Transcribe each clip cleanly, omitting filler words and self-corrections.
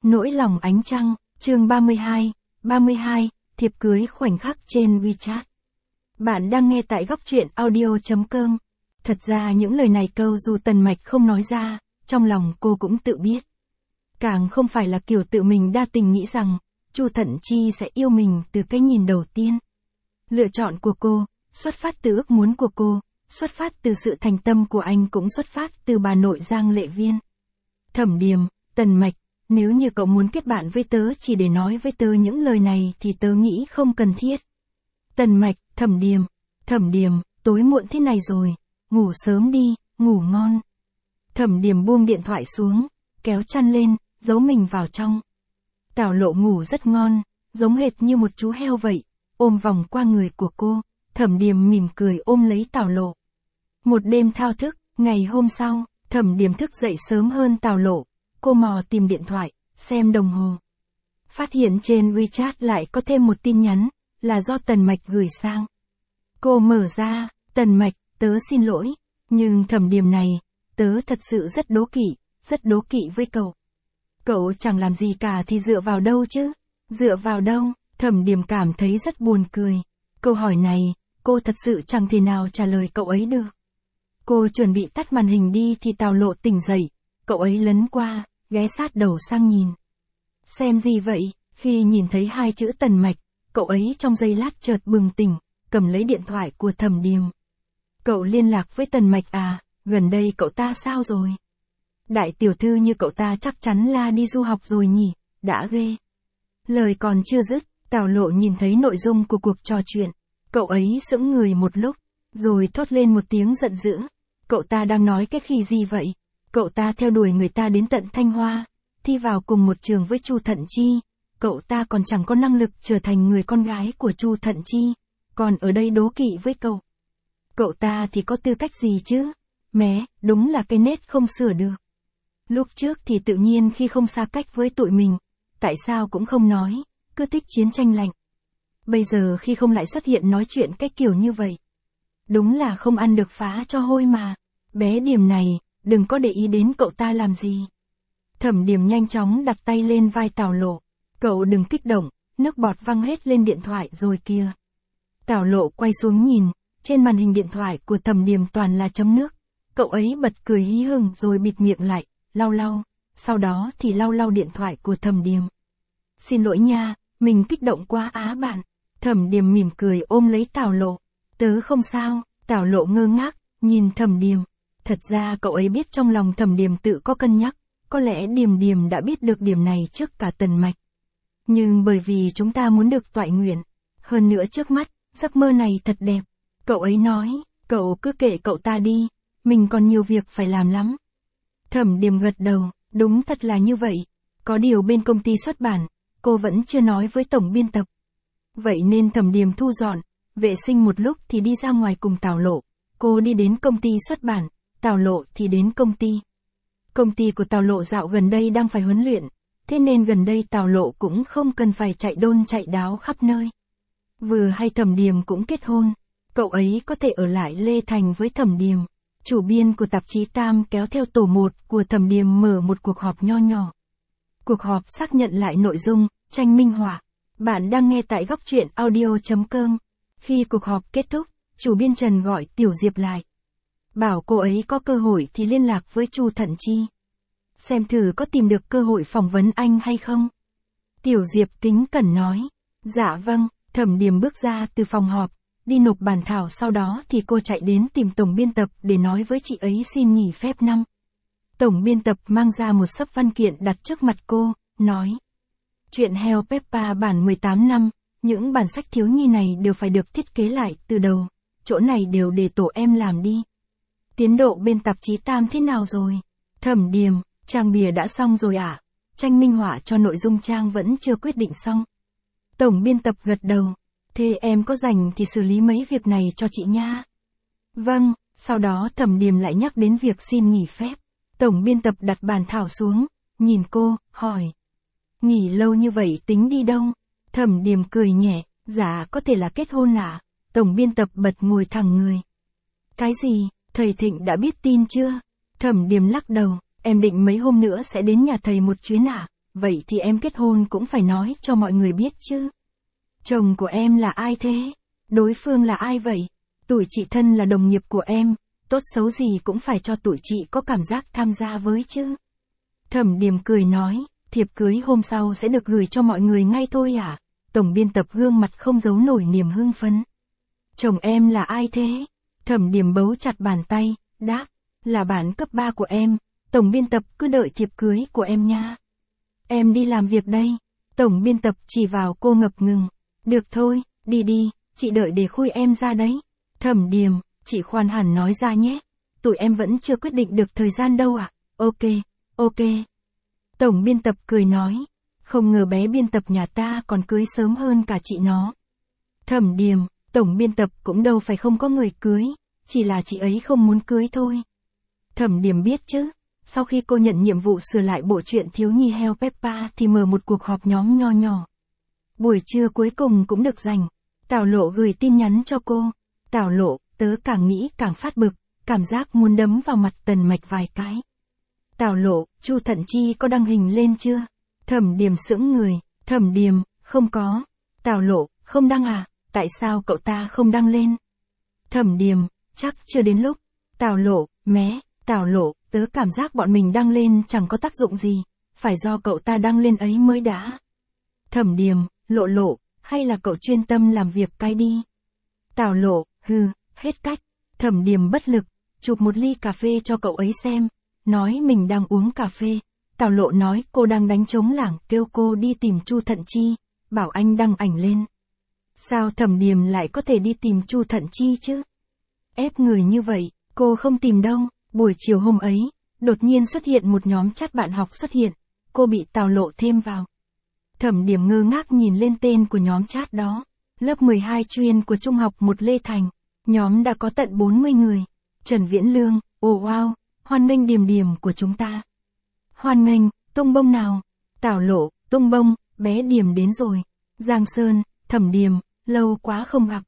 Nỗi lòng ánh trăng, chương 32, thiệp cưới khoảnh khắc trên WeChat. Bạn đang nghe tại góc truyện audio.com. Thật ra những lời này câu dù Tần Mạch không nói ra, trong lòng cô cũng tự biết. Càng không phải là kiểu tự mình đa tình nghĩ rằng, Chu Thận Chi sẽ yêu mình từ cái nhìn đầu tiên. Lựa chọn của cô, xuất phát từ ước muốn của cô, xuất phát từ sự thành tâm của anh cũng xuất phát từ bà nội Giang Lệ Viên. Thẩm Điềm, Tần Mạch, nếu như cậu muốn kết bạn với tớ chỉ để nói với tớ những lời này thì tớ nghĩ không cần thiết. Tần Mạch, Thẩm Điềm, tối muộn thế này rồi, ngủ sớm đi, ngủ ngon. Thẩm Điềm buông điện thoại xuống, kéo chăn lên, giấu mình vào trong. Tảo Lộ ngủ rất ngon, giống hệt như một chú heo vậy, ôm vòng qua người của cô, Thẩm Điềm mỉm cười ôm lấy Tảo Lộ. Một đêm thao thức, ngày hôm sau, Thẩm Điềm thức dậy sớm hơn Tảo Lộ, cô mò tìm điện thoại, xem đồng hồ. Phát hiện trên WeChat lại có thêm một tin nhắn, là do Tần Mạch gửi sang. Cô mở ra, Tần Mạch, tớ xin lỗi, nhưng Thẩm Điềm này, tớ thật sự rất đố kỵ với cậu. Cậu chẳng làm gì cả thì dựa vào đâu chứ? Dựa vào đâu? Thẩm Điềm cảm thấy rất buồn cười. Câu hỏi này, cô thật sự chẳng thể nào trả lời cậu ấy được. Cô chuẩn bị tắt màn hình đi thì Tảo Lộ tỉnh dậy, cậu ấy lấn qua, ghé sát đầu sang nhìn. Xem gì vậy? Khi nhìn thấy hai chữ Tần Mạch, cậu ấy trong giây lát chợt bừng tỉnh, cầm lấy điện thoại của Thẩm Điềm. Cậu liên lạc với Tần Mạch à, gần đây cậu ta sao rồi? Đại tiểu thư như cậu ta chắc chắn là đi du học rồi nhỉ, đã ghê. Lời còn chưa dứt, Tảo Lộ nhìn thấy nội dung của cuộc trò chuyện. Cậu ấy sững người một lúc, rồi thốt lên một tiếng giận dữ. Cậu ta đang nói cái khỉ gì vậy? Cậu ta theo đuổi người ta đến tận Thanh Hoa, thi vào cùng một trường với Chu Thận Chi. Cậu ta còn chẳng có năng lực trở thành người con gái của Chu Thận Chi, còn ở đây đố kỵ với cậu. Cậu ta thì có tư cách gì chứ? Mé, đúng là cái nết không sửa được. Lúc trước thì tự nhiên khi không xa cách với tụi mình, tại sao cũng không nói, cứ thích chiến tranh lạnh. Bây giờ khi không lại xuất hiện nói chuyện cái kiểu như vậy. Đúng là không ăn được phá cho hôi mà. Bé Điềm này, đừng có để ý đến cậu ta làm gì. Thẩm Điềm nhanh chóng đặt tay lên vai Tảo Lộ. Cậu đừng kích động, nước bọt văng hết lên điện thoại rồi kìa. Tảo Lộ quay xuống nhìn, trên màn hình điện thoại của Thẩm Điềm toàn là chấm nước. Cậu ấy bật cười hí hửng rồi bịt miệng lại, lau, sau đó thì lau điện thoại của Thẩm Điềm. Xin lỗi nha, mình kích động quá á bạn. Thẩm Điềm mỉm cười ôm lấy Tảo Lộ. Tớ không sao. Tảo Lộ ngơ ngác, nhìn Thẩm Điềm. Thật ra cậu ấy biết trong lòng Thẩm Điềm tự có cân nhắc, có lẽ Điềm đã biết được điểm này trước cả Tần Mạch. Nhưng bởi vì chúng ta muốn được toại nguyện, hơn nữa trước mắt, giấc mơ này thật đẹp. Cậu ấy nói, cậu cứ kệ cậu ta đi, mình còn nhiều việc phải làm lắm. Thẩm Điềm gật đầu, đúng thật là như vậy. Có điều bên công ty xuất bản, cô vẫn chưa nói với tổng biên tập. Vậy nên Thẩm Điềm thu dọn, vệ sinh một lúc thì đi ra ngoài cùng Tảo Lộ. Cô đi đến công ty xuất bản, Tảo Lộ thì đến công ty. Công ty của Tảo Lộ dạo gần đây đang phải huấn luyện, thế nên gần đây Tảo Lộ cũng không cần phải chạy đôn chạy đáo khắp nơi. Vừa hay Thẩm Điềm cũng kết hôn, cậu ấy có thể ở lại Lê Thành với Thẩm Điềm. Chủ biên của tạp chí Tam kéo theo tổ 1 của Thẩm Điềm mở một cuộc họp nho nhỏ. Cuộc họp xác nhận lại nội dung, tranh minh họa. Bạn đang nghe tại góc truyện audio.com. Khi cuộc họp kết thúc, chủ biên Trần gọi Tiểu Diệp lại. Bảo cô ấy có cơ hội thì liên lạc với Chu Thận Chi. Xem thử có tìm được cơ hội phỏng vấn anh hay không. Tiểu Diệp kính cẩn nói. Dạ vâng. Thẩm Điềm bước ra từ phòng họp, đi nộp bản thảo, sau đó thì cô chạy đến tìm tổng biên tập để nói với chị ấy xin nghỉ phép năm. Tổng biên tập mang ra một xấp văn kiện đặt trước mặt cô, nói. Chuyện Heo Peppa bản 18 năm, những bản sách thiếu nhi này đều phải được thiết kế lại từ đầu, chỗ này đều để tổ em làm đi. Tiến độ bên tạp chí Tam thế nào rồi? Thẩm Điềm, trang bìa đã xong rồi ạ, tranh minh họa cho nội dung trang vẫn chưa quyết định xong. Tổng biên tập gật đầu, thế em có rảnh thì xử lý mấy việc này cho chị nha. Vâng, sau đó Thẩm Điềm lại nhắc đến việc xin nghỉ phép. Tổng biên tập đặt bản thảo xuống, nhìn cô, hỏi. Nghỉ lâu như vậy tính đi đâu? Thẩm Điềm cười nhẹ, dạ có thể là kết hôn ạ. Tổng biên tập bật ngồi thẳng người. Cái gì, thầy Thịnh đã biết tin chưa? Thẩm Điềm lắc đầu, em định mấy hôm nữa sẽ đến nhà thầy một chuyến ạ. vậy thì em kết hôn cũng phải nói cho mọi người biết chứ. Chồng của em là ai thế? Đối phương là ai vậy? Tụi chị thân là đồng nghiệp của em, tốt xấu gì cũng phải cho tụi chị có cảm giác tham gia với chứ. Thẩm Điềm cười nói, thiệp cưới hôm sau sẽ được gửi cho mọi người ngay thôi à? Tổng biên tập gương mặt không giấu nổi niềm hưng phấn. Chồng em là ai thế? Thẩm Điềm bấu chặt bàn tay, đáp, là bạn cấp 3 của em, tổng biên tập cứ đợi thiệp cưới của em nha. Em đi làm việc đây. Tổng biên tập chỉ vào cô ngập ngừng. Được thôi, đi đi, chị đợi để khui em ra đấy. Thẩm Điềm, chị khoan hẳn nói ra nhé. Tụi em vẫn chưa quyết định được thời gian đâu ạ. Ok, ok. Tổng biên tập cười nói. Không ngờ bé biên tập nhà ta còn cưới sớm hơn cả chị nó. Thẩm Điềm, tổng biên tập cũng đâu phải không có người cưới, chỉ là chị ấy không muốn cưới thôi. Thẩm Điềm biết chứ. Sau khi cô nhận nhiệm vụ sửa lại bộ truyện Thiếu nhi heo Peppa thì mở một cuộc họp nhóm nho nhỏ. Buổi trưa cuối cùng cũng được dành. Tào Lộ gửi tin nhắn cho cô. Tào Lộ, tớ càng nghĩ càng phát bực, cảm giác muốn đấm vào mặt Tần Mạch vài cái. Tào Lộ, Chu Thận Chi có đăng hình lên chưa? Thẩm Điềm sững người. Thẩm Điềm, không có. Tào Lộ, không đăng à? Tại sao cậu ta không đăng lên? Thẩm Điềm, chắc chưa đến lúc. Tào Lộ, mé. Tào Lộ, tớ cảm giác bọn mình đăng lên chẳng có tác dụng gì, phải do cậu ta đăng lên ấy mới đã. Thẩm Điềm, Lộ Lộ, hay là cậu chuyên tâm làm việc cái đi. Tào Lộ, hết cách. Thẩm Điềm bất lực, chụp một ly cà phê cho cậu ấy xem, nói mình đang uống cà phê. Tào Lộ nói cô đang đánh trống lảng, kêu cô đi tìm Chu Thận Chi, bảo anh đăng ảnh lên. Sao Thẩm Điềm lại có thể đi tìm Chu Thận Chi chứ? Ép người như vậy, cô không tìm đâu. Buổi chiều hôm ấy, đột nhiên xuất hiện một nhóm chat bạn học xuất hiện, cô bị Tào Lộ thêm vào. Thẩm Điềm ngơ ngác nhìn lên tên của nhóm chat đó, lớp 12 chuyên của Trung học 1 Lê Thành, nhóm đã có tận 40 người. Trần Viễn Lương, oh wow, hoan nghênh Điềm Điềm của chúng ta. Hoan nghênh, tung bông nào? Tào Lộ, tung bông, bé Điềm đến rồi. Giang Sơn, Thẩm Điềm, lâu quá không gặp.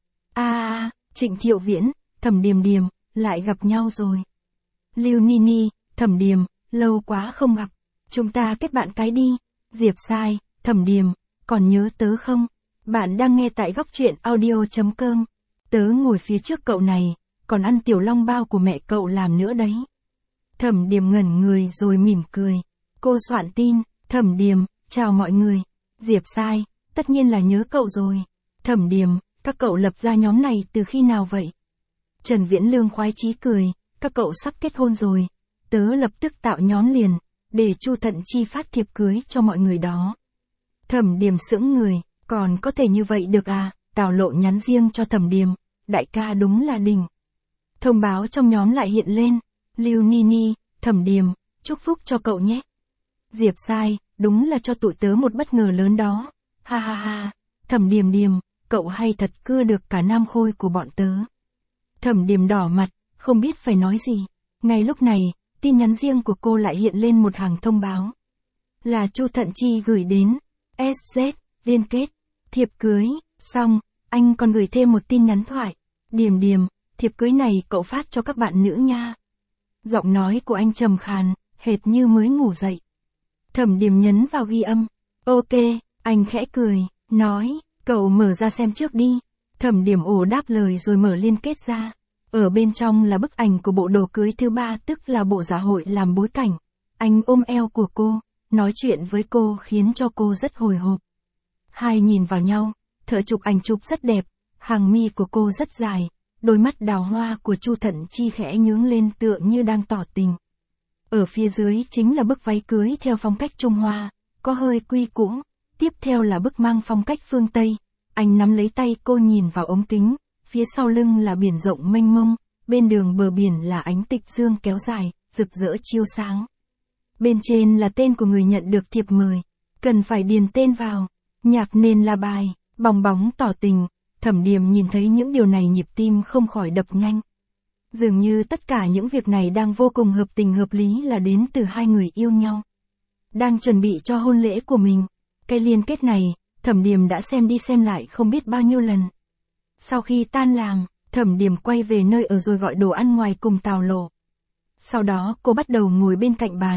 Trịnh Thiệu Viễn, Thẩm Điềm Điềm, lại gặp nhau rồi. Lưu Nini, Thẩm Điềm, lâu quá không gặp. Chúng ta kết bạn cái đi. Diệp Sai, Thẩm Điềm, còn nhớ tớ không? Bạn đang nghe tại góc truyện audio.com. Tớ ngồi phía trước cậu này, còn ăn tiểu long bao của mẹ cậu làm nữa đấy. Thẩm Điềm ngẩn người rồi mỉm cười. Cô soạn tin, Thẩm Điềm, chào mọi người. Diệp Sai, tất nhiên là nhớ cậu rồi. Thẩm Điềm, các cậu lập ra nhóm này từ khi nào vậy? Trần Viễn Lương khoái chí cười. Các cậu sắp kết hôn rồi, tớ lập tức tạo nhóm liền, để Chu Thận Chi phát thiệp cưới cho mọi người đó. Thẩm Điềm sững người, còn có thể như vậy được à? Tào Lộ nhắn riêng cho Thẩm Điềm, đại ca đúng là đỉnh. Thông báo trong nhóm lại hiện lên, Lưu Nini, Thẩm Điềm, chúc phúc cho cậu nhé. Diệp Sai, đúng là cho tụi tớ một bất ngờ lớn đó. Ha ha ha, Thẩm Điềm Điềm, cậu hay thật cưa được cả nam khôi của bọn tớ. Thẩm Điềm đỏ mặt, không biết phải nói gì. Ngay lúc này, tin nhắn riêng của cô lại hiện lên một hàng thông báo. Là Chu Thận Chi gửi đến. SZ, liên kết, thiệp cưới, xong, anh còn gửi thêm một tin nhắn thoại. Điềm Điềm, thiệp cưới này cậu phát cho các bạn nữ nha. Giọng nói của anh trầm khàn, hệt như mới ngủ dậy. Thẩm Điềm nhấn vào ghi âm. Ok, anh khẽ cười, nói, cậu mở ra xem trước đi. Thẩm Điềm ồ đáp lời rồi mở liên kết ra. Ở bên trong là bức ảnh của bộ đồ cưới thứ 3, tức là bộ dạ hội làm bối cảnh. Anh ôm eo của cô, nói chuyện với cô khiến cho cô rất hồi hộp. Hai nhìn vào nhau, thợ chụp ảnh chụp rất đẹp, hàng mi của cô rất dài, đôi mắt đào hoa của Chu Thận Chi khẽ nhướng lên tựa như đang tỏ tình. Ở phía dưới chính là bức váy cưới theo phong cách Trung Hoa, có hơi quy cũ, tiếp theo là bức mang phong cách phương Tây. Anh nắm lấy tay cô nhìn vào ống kính. Phía sau lưng là biển rộng mênh mông, bên đường bờ biển là ánh tịch dương kéo dài, rực rỡ chiếu sáng. Bên trên là tên của người nhận được thiệp mời, cần phải điền tên vào. Nhạc nền là bài, bong bóng tỏ tình. Thẩm Điềm nhìn thấy những điều này nhịp tim không khỏi đập nhanh. Dường như tất cả những việc này đang vô cùng hợp tình hợp lý là đến từ hai người yêu nhau. Đang chuẩn bị cho hôn lễ của mình. Cái liên kết này, Thẩm Điềm đã xem đi xem lại không biết bao nhiêu lần. Sau khi tan làm, Thẩm Điềm quay về nơi ở rồi gọi đồ ăn ngoài cùng Tào Lộ. Sau đó cô bắt đầu ngồi bên cạnh bàn,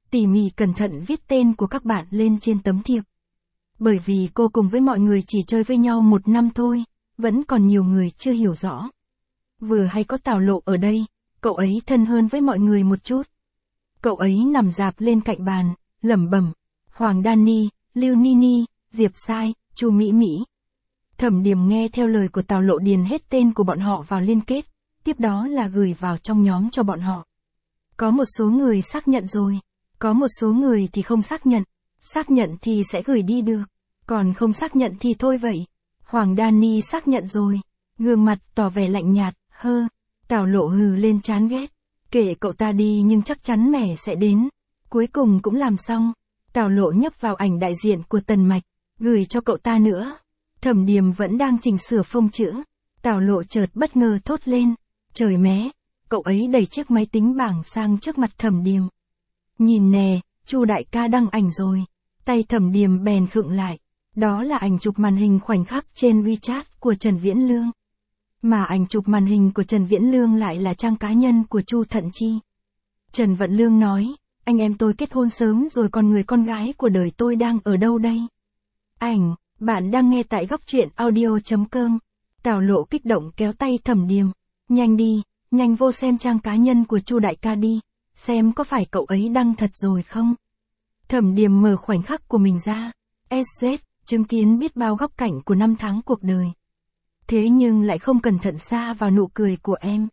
tỉ mỉ cẩn thận viết tên của các bạn lên trên tấm thiệp. Bởi vì cô cùng với mọi người chỉ chơi với nhau 1 năm thôi, vẫn còn nhiều người chưa hiểu rõ. Vừa hay có Tào Lộ ở đây, cậu ấy thân hơn với mọi người một chút. Cậu ấy nằm rạp lên cạnh bàn, lẩm bẩm, Hoàng Đan Ni, Lưu Ni Ni, Diệp Sai, Chu Mỹ Mỹ. Thẩm Điềm nghe theo lời của Tào Lộ điền hết tên của bọn họ vào liên kết, tiếp đó là gửi vào trong nhóm cho bọn họ. Có một số người xác nhận rồi, có một số người thì không xác nhận thì sẽ gửi đi được, còn không xác nhận thì thôi vậy. Hoàng Đan Ni xác nhận rồi, gương mặt tỏ vẻ lạnh nhạt, Tào Lộ hừ lên chán ghét, kể cậu ta đi nhưng chắc chắn mẻ sẽ đến. Cuối cùng cũng làm xong, Tào Lộ nhấp vào ảnh đại diện của Tần Mạch, gửi cho cậu ta nữa. Thẩm Điềm vẫn đang chỉnh sửa phông chữ, Tào Lộ chợt bất ngờ thốt lên, trời mé, cậu ấy đẩy chiếc máy tính bảng sang trước mặt Thẩm Điềm. Nhìn nè, Chu đại ca đăng ảnh rồi, tay Thẩm Điềm bèn khựng lại, đó là ảnh chụp màn hình khoảnh khắc trên WeChat của Trần Viễn Lương. Mà ảnh chụp màn hình của Trần Viễn Lương lại là trang cá nhân của Chu Thận Chi. Trần Vận Lương nói, anh em tôi kết hôn sớm rồi còn người con gái của đời tôi đang ở đâu đây? Ảnh, bạn đang nghe tại góc truyện audio.com. Tào Lộ kích động kéo tay Thẩm Điềm, nhanh đi, nhanh vô xem trang cá nhân của Chu đại ca đi, xem có phải cậu ấy đăng thật rồi không? Thẩm Điềm mở khoảnh khắc của mình ra, SZ, chứng kiến biết bao góc cảnh của năm tháng cuộc đời. Thế nhưng lại không cẩn thận xa vào nụ cười của em.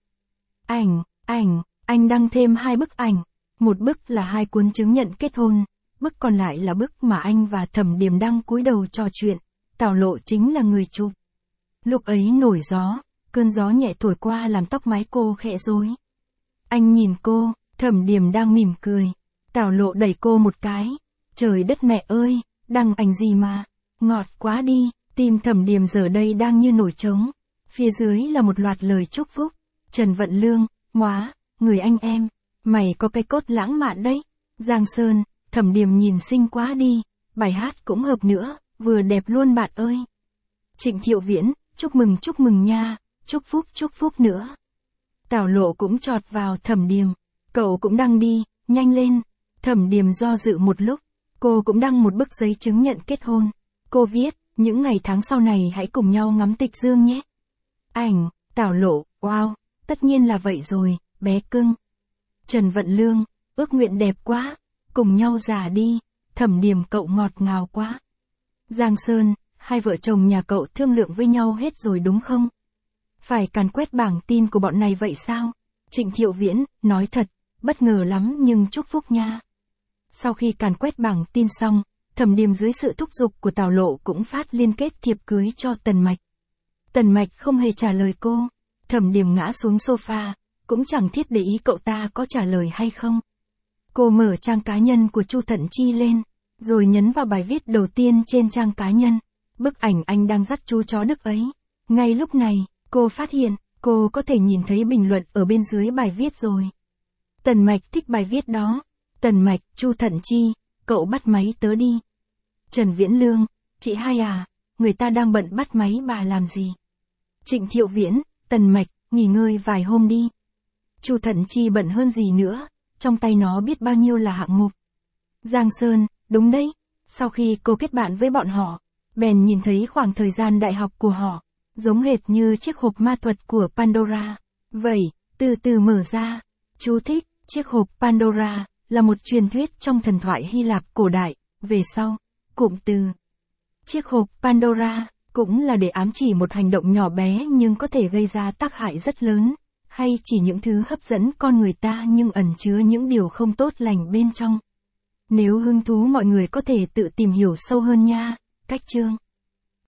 Anh đăng thêm 2 bức ảnh, một bức là 2 cuốn chứng nhận kết hôn, bức còn lại là bức mà anh và Thẩm Điềm đang cúi đầu trò chuyện, Tào Lộ chính là người chụp. Lúc ấy nổi gió, cơn gió nhẹ thổi qua làm tóc mái cô khẽ rối. Anh nhìn cô, Thẩm Điềm đang mỉm cười, Tào Lộ đẩy cô một cái, trời đất mẹ ơi, đăng ảnh gì mà, ngọt quá đi. Tim Thẩm Điềm giờ đây đang như nổi trống, phía dưới là một loạt lời chúc phúc. Trần Vận Lương, móa, người anh em, mày có cái cốt lãng mạn đấy. Giang Sơn, Thẩm Điềm nhìn xinh quá đi, bài hát cũng hợp nữa, vừa đẹp luôn bạn ơi. Trịnh Thiệu Viễn, chúc mừng nha, chúc phúc nữa. Tào Lộ cũng chọt vào Thẩm Điềm, cậu cũng đăng đi, nhanh lên. Thẩm Điềm do dự một lúc, cô cũng đăng một bức giấy chứng nhận kết hôn. Cô viết, những ngày tháng sau này hãy cùng nhau ngắm tịch dương nhé. Ảnh, Tào Lộ, wow, tất nhiên là vậy rồi, bé cưng. Trần Vận Lương, ước nguyện đẹp quá, cùng nhau già đi, Thẩm Điềm cậu ngọt ngào quá. Giang Sơn, hai vợ chồng nhà cậu thương lượng với nhau hết rồi đúng không? Phải càn quét bảng tin của bọn này vậy sao? Trịnh Thiệu Viễn, nói thật, bất ngờ lắm nhưng chúc phúc nha. Sau khi càn quét bảng tin xong, Thẩm Điềm dưới sự thúc giục của Tào Lộ cũng phát liên kết thiệp cưới cho Tần Mạch. Tần Mạch không hề trả lời cô. Thẩm Điềm ngã xuống sofa, cũng chẳng thiết để ý cậu ta có trả lời hay không. Cô mở trang cá nhân của Chu Thận Chi lên, rồi nhấn vào bài viết đầu tiên trên trang cá nhân. Bức ảnh anh đang dắt chú chó Đức ấy. Ngay lúc này, cô phát hiện, cô có thể nhìn thấy bình luận ở bên dưới bài viết rồi. Tần Mạch thích bài viết đó. Tần Mạch, Chu Thận Chi, cậu bắt máy tớ đi. Trần Viễn Lương, chị hai à, người ta đang bận bắt máy bà làm gì? Trịnh Thiệu Viễn, Tần Mạch, nghỉ ngơi vài hôm đi. Chu Thận Chi bận hơn gì nữa, trong tay nó biết bao nhiêu là hạng mục. Giang Sơn, đúng đấy, sau khi cô kết bạn với bọn họ, bèn nhìn thấy khoảng thời gian đại học của họ, giống hệt như chiếc hộp ma thuật của Pandora. Vậy, từ từ mở ra. Chú thích, chiếc hộp Pandora là một truyền thuyết trong thần thoại Hy Lạp cổ đại. Về sau, cụm từ chiếc hộp Pandora cũng là để ám chỉ một hành động nhỏ bé nhưng có thể gây ra tác hại rất lớn, hay chỉ những thứ hấp dẫn con người ta nhưng ẩn chứa những điều không tốt lành bên trong. Nếu hứng thú mọi người có thể tự tìm hiểu sâu hơn nha. Cách chương